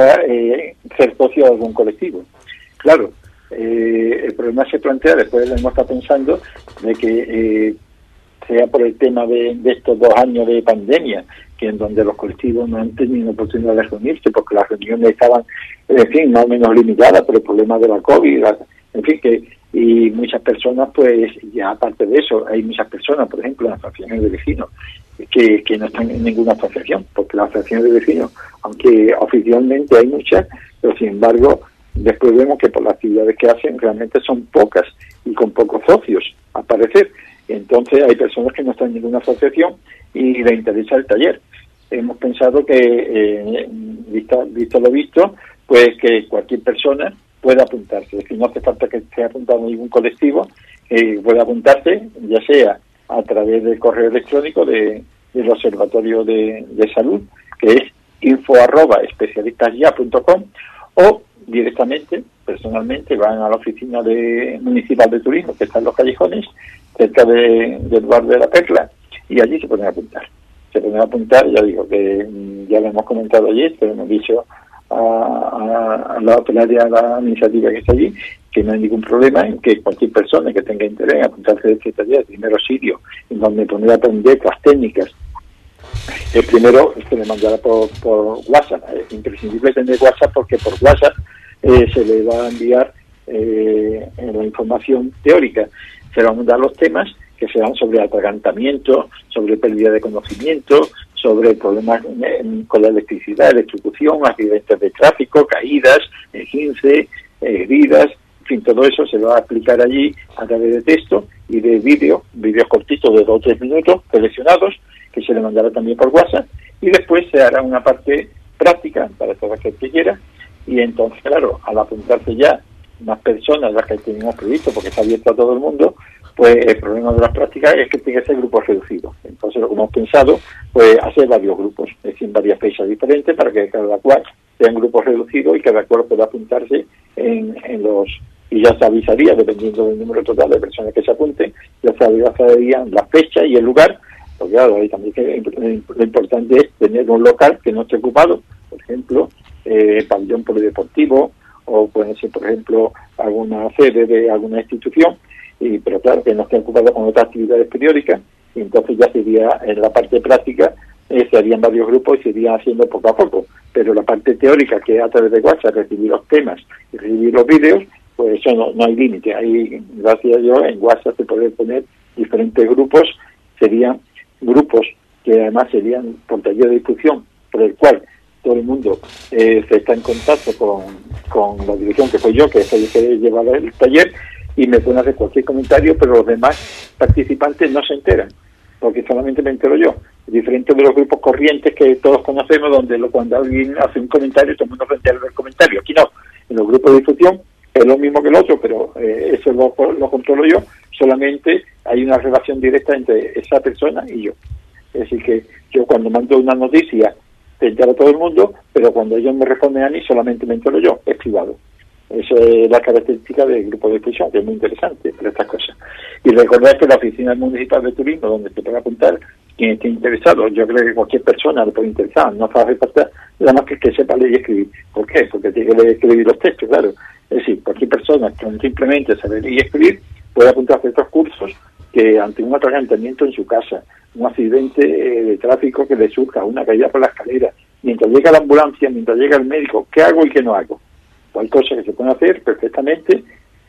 ser socio de algún colectivo. Claro, el problema se plantea, después hemos estado pensando de que sea por el tema de estos 2 años de pandemia, que en donde los colectivos no han tenido oportunidad de reunirse, porque las reuniones estaban, en fin, más o menos limitadas por el problema de la COVID, en fin, y muchas personas, pues, ya aparte de eso, hay muchas personas, por ejemplo, en las asociaciones de vecinos, que no están en ninguna asociación, porque las asociaciones de vecinos, aunque oficialmente hay muchas, pero sin embargo, después vemos que por las actividades que hacen realmente son pocas y con pocos socios, al parecer. Entonces hay personas que no están en ninguna asociación y les interesa el taller. Hemos pensado que, visto lo visto, pues que cualquier persona pueda apuntarse. Es decir, no hace falta que esté apuntado en ningún colectivo, puede apuntarse, ya sea a través del correo electrónico del Observatorio de Salud, que es info@especialistasya.com, o directamente, personalmente, van a la oficina municipal de turismo, que está en Los Callejones, cerca del bar de la Perla, y allí se pueden apuntar. Se pueden apuntar, ya digo, que ya lo hemos comentado ayer, pero hemos dicho a la iniciativa que está allí, que no hay ningún problema en que cualquier persona que tenga interés en apuntarse de este taller, primero auxilio, en donde poner a aprender las técnicas. El primero se le mandará por WhatsApp. Es imprescindible tener WhatsApp porque por WhatsApp se le va a enviar la información teórica. Se le van a mandar los temas que serán sobre atragantamiento, sobre pérdida de conocimiento, sobre problemas con la electricidad, electrocución, accidentes de tráfico, caídas, esguince, heridas, en fin, todo eso se va a explicar allí a través de texto y de vídeos cortitos de 2 o 3 minutos seleccionados, que se le mandará también por WhatsApp, y después se hará una parte práctica para todo aquel que quiera, y entonces, claro, al apuntarse ya más personas, las que tenemos previsto, porque está abierto a todo el mundo, pues el problema de las prácticas es que tiene que ser grupos reducidos. Entonces, lo que hemos pensado, pues hacer varios grupos, es decir, varias fechas diferentes, para que cada cual sean grupos reducidos y cada cual pueda apuntarse en los... Y ya se avisaría, dependiendo del número total de personas que se apunten, ya se avisarían la fecha y el lugar. Porque claro, ahí también lo importante es tener un local que no esté ocupado, por ejemplo, pabellón polideportivo, o puede ser, por ejemplo, alguna sede de alguna institución, pero claro, que no esté ocupado con otras actividades periódicas, y entonces ya sería en la parte práctica, se harían varios grupos y se iría haciendo poco a poco, pero la parte teórica, que es a través de WhatsApp, recibir los temas y recibir los vídeos, pues eso no hay límite. Ahí, gracias a Dios, en WhatsApp se puede poner diferentes grupos, serían grupos que además serían por taller de difusión, por el cual todo el mundo se está en contacto con la dirección que soy yo, que soy el que lleva el taller, y me pueden hacer cualquier comentario, pero los demás participantes no se enteran, porque solamente me entero yo. Diferente de los grupos corrientes que todos conocemos, donde cuando alguien hace un comentario, todo el mundo se entera del comentario. Aquí no, en los grupos de difusión es lo mismo que el otro, pero eso lo controlo yo, solamente hay una relación directa entre esa persona y yo. Es decir, que yo cuando mando una noticia se entera todo el mundo, pero cuando ellos me responden a mí solamente me entero yo, es privado. Eso es la característica del grupo de difusión, que es muy interesante para estas cosas. Y recordar que la Oficina Municipal de Turismo, donde se puede apuntar quien esté interesado, yo creo que cualquier persona le puede interesar, no hace falta nada más que sepa leer y escribir. ¿Por qué? Porque tiene que leer y escribir los textos, claro. Es decir, decir, cualquier persona con simplemente saber y escribir puede apuntarse a estos cursos que ante un atragantamiento en su casa, un accidente de tráfico que le surja, una caída por la escalera, mientras llega la ambulancia, mientras llega el médico, ¿qué hago y qué no hago? Pues hay cosas que se pueden hacer perfectamente,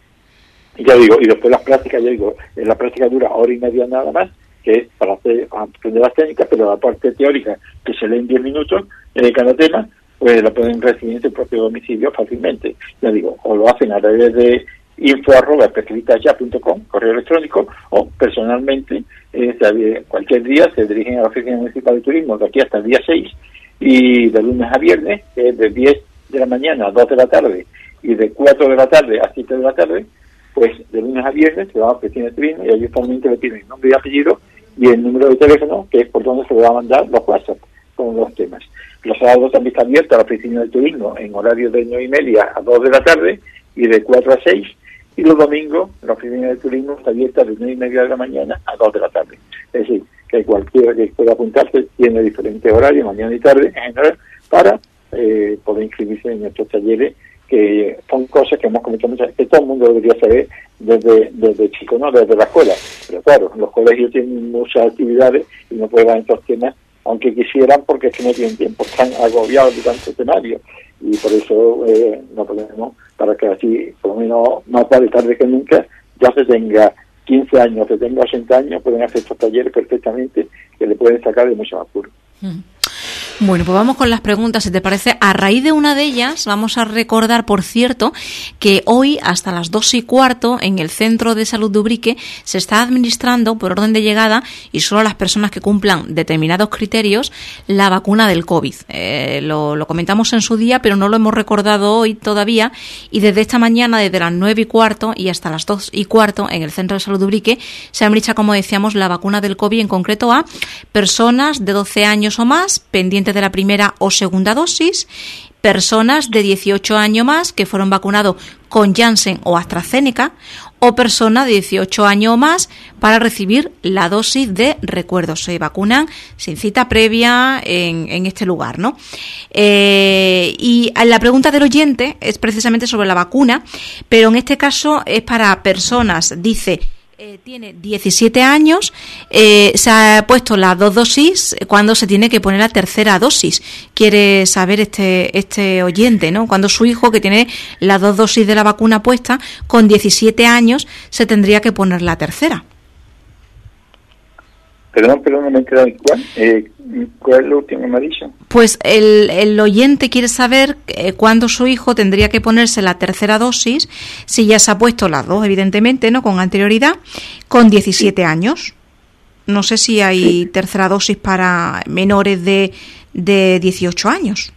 y ya digo, y después las prácticas, ya digo, la práctica dura hora y media nada más, que es para aprender las técnicas, pero la parte teórica, que se lee en 10 minutos cada tema, pues la pueden recibir en su propio domicilio fácilmente. Ya digo, o lo hacen a través de info@especialistasya.com, correo electrónico, o personalmente, cualquier día se dirigen a la Oficina Municipal de Turismo de aquí hasta el día 6, y de lunes a viernes, de 10 de la mañana a 2 de la tarde, y de 4 de la tarde a 7 de la tarde, pues de lunes a viernes se va a la Oficina de Turismo y allí solamente le piden nombre y apellido y el número de teléfono, que es por donde se le va a mandar los WhatsApp con los temas. Los sábados también está abierta la Oficina de Turismo en horario de 9:30 a 2 de la tarde y de 4 a 6, y los domingos la Oficina de Turismo está abierta de 9:30 de la mañana a 2 de la tarde. Es decir, que cualquiera que pueda apuntarse tiene diferentes horarios, mañana y tarde en general, para poder inscribirse en estos talleres, que son cosas que hemos comentado muchas, que todo el mundo debería saber desde chico, ¿no? Desde la escuela. Pero claro, los colegios tienen muchas actividades y no pueden dar estos temas, aunque quisieran, porque es que no tienen tiempo, están agobiados de tantos temarios, y por eso no podemos, para que así, por lo menos más vale tarde que nunca, ya se tenga 15 años, se tenga 80 años, pueden hacer estos talleres perfectamente, que le pueden sacar de mucho apuro. Bueno, pues vamos con las preguntas, si te parece. A raíz de una de ellas, vamos a recordar, por cierto, que hoy hasta las 2:15 en el Centro de Salud de Ubrique se está administrando, por orden de llegada, y solo a las personas que cumplan determinados criterios, la vacuna del COVID. Lo comentamos en su día, pero no lo hemos recordado hoy todavía, y desde esta mañana, desde las 9:15 y hasta las 2:15 en el Centro de Salud de Ubrique, se administra, como decíamos, la vacuna del COVID, en concreto a personas de 12 años o más, pendientes de la primera o segunda dosis, personas de 18 años más que fueron vacunados con Janssen o AstraZeneca, o personas de 18 años o más para recibir la dosis de recuerdo. Se vacunan sin cita previa en este lugar, ¿no? Y la pregunta del oyente es precisamente sobre la vacuna, pero en este caso es para personas, dice, tiene 17 años, se ha puesto las 2 dosis, ¿cuándo se tiene que poner la tercera dosis? Quiere saber este oyente, ¿no? Cuando su hijo, que tiene las 2 dosis de la vacuna puesta, con 17 años, se tendría que poner la tercera. Perdón, no me he enterado. ¿Cuál es lo último que me ha dicho? Pues el oyente quiere saber cuándo su hijo tendría que ponerse la tercera dosis, si ya se ha puesto las 2, evidentemente, ¿no? Con anterioridad, con 17 años. No sé si hay tercera dosis para menores de 18 años.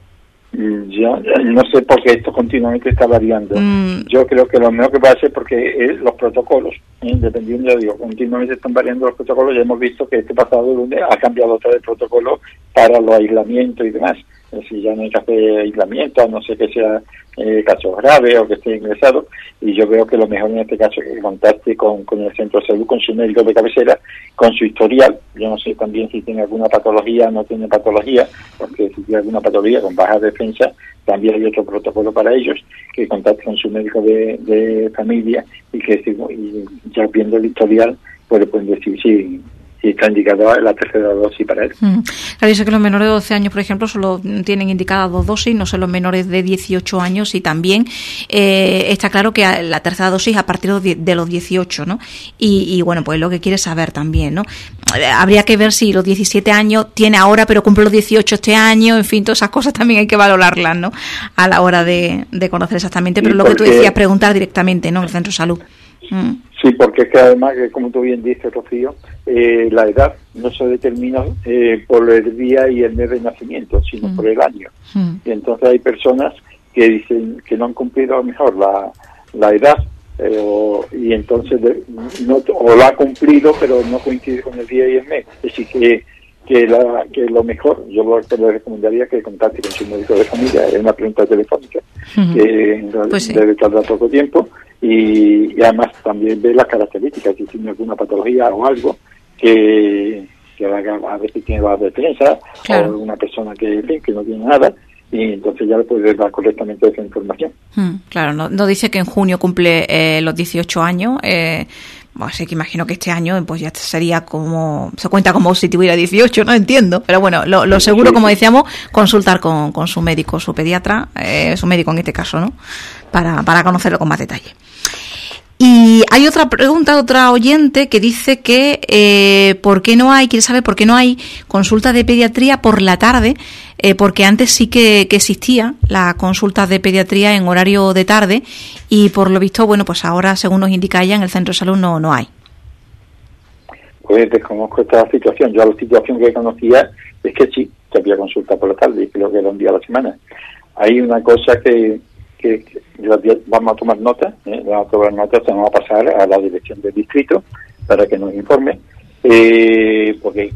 Yo no sé, porque esto continuamente está variando. Yo creo que lo mejor que puede hacer, porque los protocolos, dependiendo, digo, continuamente están variando los protocolos. Ya hemos visto que este pasado lunes ha cambiado otra vez el protocolo para los aislamientos y demás. Es decir, ya no hay que hacer aislamiento, a no ser que sea casos graves o que esté ingresado. Y yo veo que lo mejor en este caso es que contacte con el centro de salud, con su médico de cabecera, con su historial. Yo no sé también si tiene alguna patología o no tiene patología, porque si tiene alguna patología con baja defensa, también hay otro protocolo para ellos, que contacte con su médico de familia y que y ya viendo el historial, pues le pueden decir si está indicada la tercera dosis para él. Claro, yo sé que los menores de 12 años, por ejemplo, solo tienen indicadas 2 dosis, no sé los menores de 18 años, y también está claro que la tercera dosis a partir de los 18, ¿no? Y bueno, pues lo que quiere saber también, ¿no? Habría que ver si los 17 años tiene ahora, pero cumple los 18 este año, en fin, todas esas cosas también hay que valorarlas, ¿no? A la hora de conocer exactamente, pero lo que tú decías, preguntar directamente, ¿no? En el centro de salud. Sí, porque es que además, como tú bien dices, Rocío, la edad no se determina por el día y el mes de nacimiento, sino por el año. Y entonces hay personas que dicen que no han cumplido a lo mejor la edad, y entonces o la ha cumplido, pero no coincide con el día y el mes. Es decir, que lo mejor, yo le recomendaría que contacte con su médico de familia. Es una pregunta telefónica que pues debe tardar poco tiempo, y además también ve las características, si tiene alguna patología o algo que a veces tiene baja defensa, claro, o una persona que no tiene nada, y entonces ya le puedes dar correctamente esa información. Claro, no dice que en junio cumple los 18 años, así que imagino que este año pues ya sería como, se cuenta como si tuviera 18, no entiendo, pero bueno, lo seguro, como decíamos, consultar con su médico, su pediatra, su médico en este caso, ¿no? Para conocerlo con más detalle. Y hay otra pregunta, otra oyente que dice que quiere saber por qué no hay consulta de pediatría por la tarde, porque antes sí que existía la consulta de pediatría en horario de tarde y por lo visto, bueno, pues ahora, según nos indica ella, en el centro de salud no hay. Pues desconozco esta situación. Yo la situación que conocía es que sí, que había consulta por la tarde, y creo que era un día a la semana. Hay una cosa que vamos a tomar nota, vamos a tomar nota, vamos a pasar a la dirección del distrito para que nos informe, porque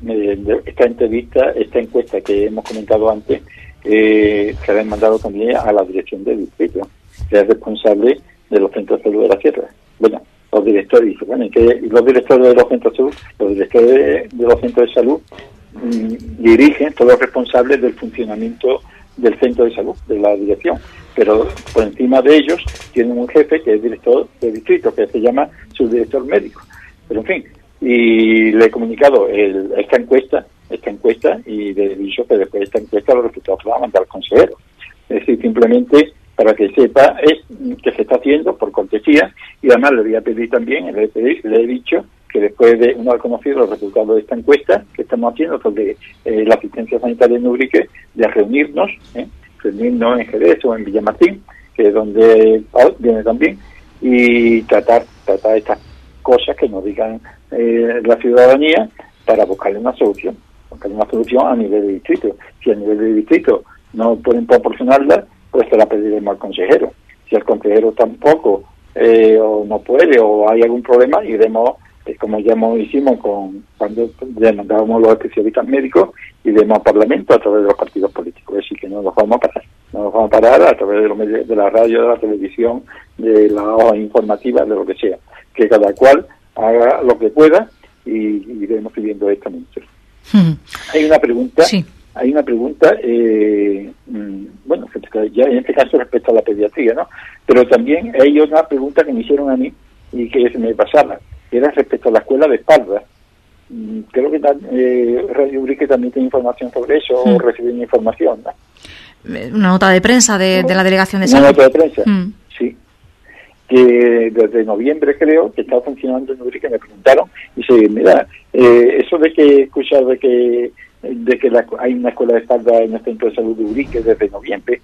esta encuesta que hemos comentado antes, se la han mandado también a la dirección del distrito, que es responsable de los centros de salud de la sierra. Bueno, los directores, los directores de los centros de salud, los directores de los centros de salud dirigen, todos los responsables del funcionamiento del centro de salud, de la dirección, pero por encima de ellos tienen un jefe que es director de distrito, que se llama subdirector médico. Pero en fin, y le he comunicado esta encuesta y le he dicho que después de esta encuesta los resultados se van a mandar al consejero. Es decir, simplemente para que sepa que se está haciendo por cortesía, y además le voy a pedir también, le he dicho que después de una vez conocido los resultados de esta encuesta que estamos haciendo sobre la asistencia sanitaria en Ubrique, de reunirnos en Jerez o en Villamartín, que es donde viene también, y tratar estas cosas que nos digan la ciudadanía para buscarle una solución a nivel de distrito. Si a nivel de distrito no pueden proporcionarla, pues se la pediremos al consejero. Si el consejero tampoco o no puede o hay algún problema, iremos, como ya hicimos cuando demandábamos los especialistas médicos, iremos al Parlamento a través de los partidos políticos. Es decir, que no nos vamos a parar a través de los medios, de la radio, de la televisión, de la hoja informativa, de lo que sea. Que cada cual haga lo que pueda y iremos pidiendo esta ministra. Hay una pregunta. Sí. Hay una pregunta, bueno, ya en este caso respecto a la pediatría, ¿no? Pero también hay una pregunta que me hicieron a mí y que se me pasaba, que era respecto a la escuela de espalda. Creo que Radio Ubrique también tiene información sobre eso, o reciben información, ¿no? Una nota de prensa de la Delegación de Salud. Una nota de prensa, sí. Que desde noviembre creo que estaba funcionando en Ubrique, me preguntaron, y dice, mira, eso de que escuchar de que hay una escuela de espalda en el centro de salud de Ubrique desde noviembre,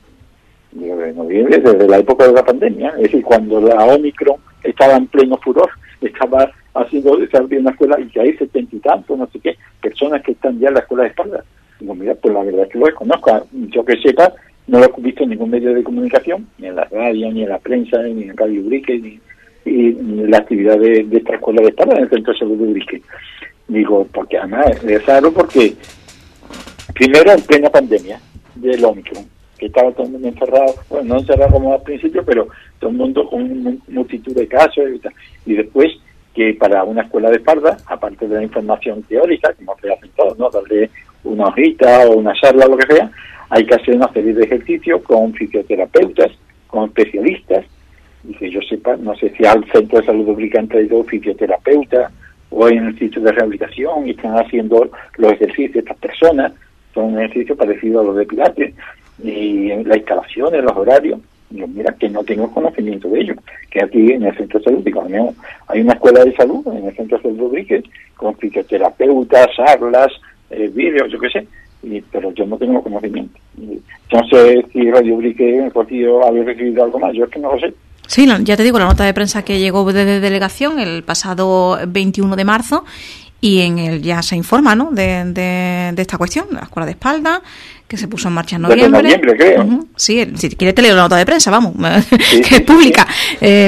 desde la época de la pandemia, es decir, cuando la Omicron estaba en pleno furor, estaba abriendo una escuela y que hay 70 y tantos, no sé qué, personas que están ya en la escuela de espalda. Digo, mira, pues la verdad es que lo desconozco. Yo que sepa, no lo he visto en ningún medio de comunicación, ni en la radio, ni en la prensa, ni en Radio Ubrique, ni la actividad de esta escuela de espalda en el centro de salud de Ubrique. Digo, porque además es raro porque primero en plena pandemia del Omicron, que estaba todo el mundo encerrado, bueno, no encerrado como al principio, pero todo el mundo con una multitud de casos y tal. Y después que para una escuela de espalda, aparte de la información teórica, como se hacen todos, ¿no? Darle una hojita o una charla o lo que sea, hay que hacer una serie de ejercicios con fisioterapeutas, con especialistas, y que yo sepa, no sé si al centro de salud pública han traído fisioterapeutas o en el sitio de rehabilitación y están haciendo los ejercicios de estas personas. Son ejercicios parecidos a los de Pilates, y las instalaciones, los horarios. Yo, mira, que no tengo conocimiento de ello, que aquí en el centro de salud, hay una escuela de salud en el centro de salud de Ubrique, con fisioterapeutas, charlas, vídeos, yo qué sé, pero yo no tengo conocimiento. Yo no sé si Radio Ubrique había recibido algo más, yo es que no lo sé. Sí, ya te digo, la nota de prensa que llegó desde delegación el pasado 21 de marzo, y en él ya se informa, ¿no?, de esta cuestión, de la escuela de espalda, que se puso en marcha en noviembre. Desde noviembre, creo. Sí, si quieres te leo la nota de prensa, vamos, sí, que es pública. Sí.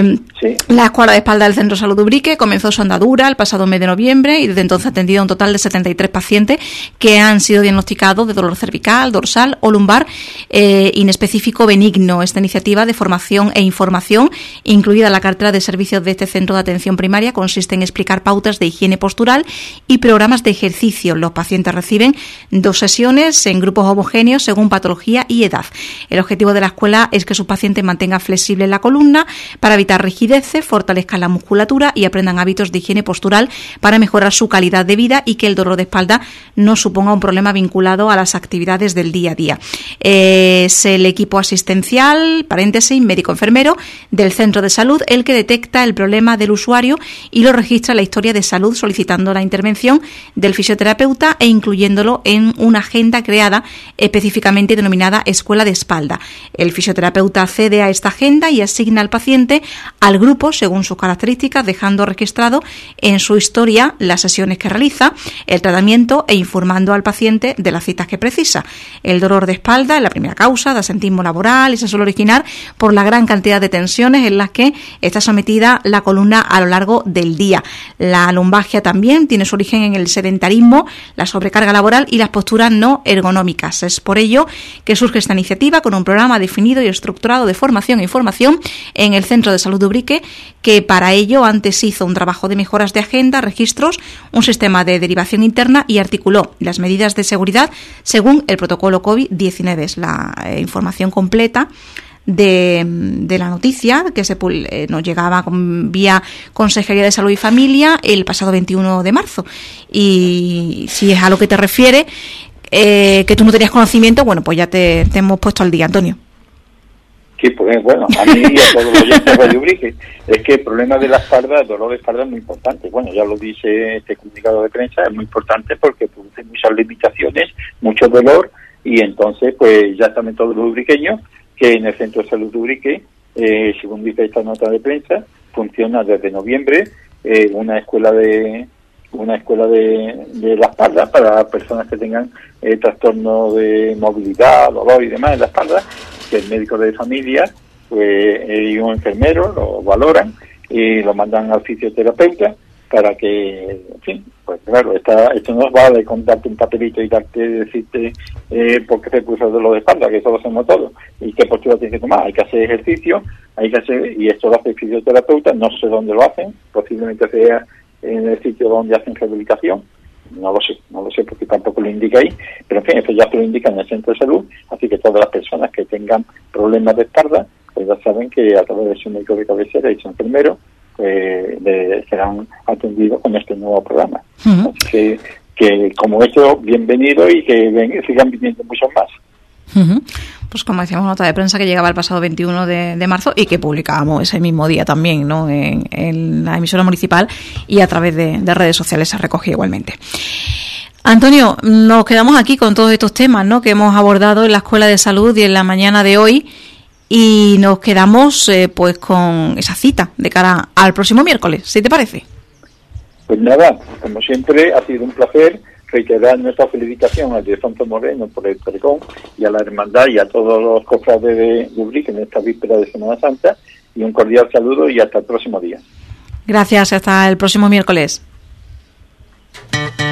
Sí. La escuela de espalda del Centro de Salud de Ubrique comenzó su andadura el pasado mes de noviembre y desde entonces ha atendido a un total de 73 pacientes que han sido diagnosticados de dolor cervical, dorsal o lumbar inespecífico benigno. Esta iniciativa de formación e información, incluida la cartera de servicios de este centro de atención primaria, consiste en explicar pautas de higiene postural y programas de ejercicio. Los pacientes reciben 2 sesiones en grupos homogéneos según patología y edad. El objetivo de la escuela es que sus pacientes mantengan flexible la columna para evitar rigideces, fortalezcan la musculatura y aprendan hábitos de higiene postural para mejorar su calidad de vida y que el dolor de espalda no suponga un problema vinculado a las actividades del día a día. Es el equipo asistencial, médico-enfermero del centro de salud el que detecta el problema del usuario y lo registra en la historia de salud, solicitando la intervención del fisioterapeuta e incluyéndolo en una agenda creada específicamente denominada Escuela de Espalda. El fisioterapeuta accede a esta agenda y asigna al paciente al grupo según sus características, dejando registrado en su historia las sesiones que realiza, el tratamiento e informando al paciente de las citas que precisa. El dolor de espalda es la primera causa de asentismo laboral y se suele originar por la gran cantidad de tensiones en las que está sometida la columna a lo largo del día. La lumbalgia también tiene su origen en el sedentarismo, la sobrecarga laboral y las posturas no ergonómicas. Es por ello que surge esta iniciativa con un programa definido y estructurado de formación e información en el Centro de Salud de Ubrique, que para ello antes hizo un trabajo de mejoras de agenda, registros, un sistema de derivación interna y articuló las medidas de seguridad según el protocolo COVID-19. Es la información completa de la noticia que nos llegaba vía Consejería de Salud y Familia el pasado 21 de marzo. Y si es a lo que te refiere, que tú no tenías conocimiento, bueno, pues ya te hemos puesto al día, Antonio. Sí, pues bueno, a mí y a todos los oyentes de Ubrique, es que el problema de la espalda, el dolor de espalda es muy importante. Bueno, ya lo dice este comunicado de prensa, es muy importante porque produce muchas limitaciones, mucho dolor, y entonces pues ya saben todos los ubriqueños que en el Centro de Salud de Ubrique, según dice esta nota de prensa, funciona desde noviembre una escuela de la espalda para personas que tengan trastornos de movilidad, dolor y demás en la espalda, que el médico de familia y un enfermero lo valoran y lo mandan al fisioterapeuta para que, en fin, pues claro, esto no vale con darte un papelito y decirte por qué te puso dolor de espalda, que eso lo hacemos todos, y qué postura tienes que tomar. Hay que hacer ejercicio, y esto lo hace el fisioterapeuta, no sé dónde lo hacen, posiblemente sea en el sitio donde hacen rehabilitación, no lo sé porque tampoco lo indica ahí, pero en fin, eso ya se lo indica en el centro de salud, así que todas las personas que tengan problemas de espalda, pues ya saben que a través de su médico de cabecera y su enfermero, serán atendidos con este nuevo programa. Uh-huh. Así que como esto, bienvenido y que sigan viniendo muchos más. Uh-huh. Pues como decíamos, nota de prensa que llegaba el pasado 21 de marzo y que publicábamos ese mismo día también, ¿no?, en la emisora municipal y a través de redes sociales se recogía igualmente. Antonio, nos quedamos aquí con todos estos temas, ¿no?, que hemos abordado en la Escuela de Salud y en la mañana de hoy, y nos quedamos pues con esa cita de cara al próximo miércoles, ¿sí te parece? Pues nada, como siempre ha sido un placer reiterar nuestra felicitación al Ildefonso Moreno por el pregón y a la hermandad y a todos los cofrades de Ubrique en esta víspera de Semana Santa, y un cordial saludo y hasta el próximo día. Gracias, hasta el próximo miércoles.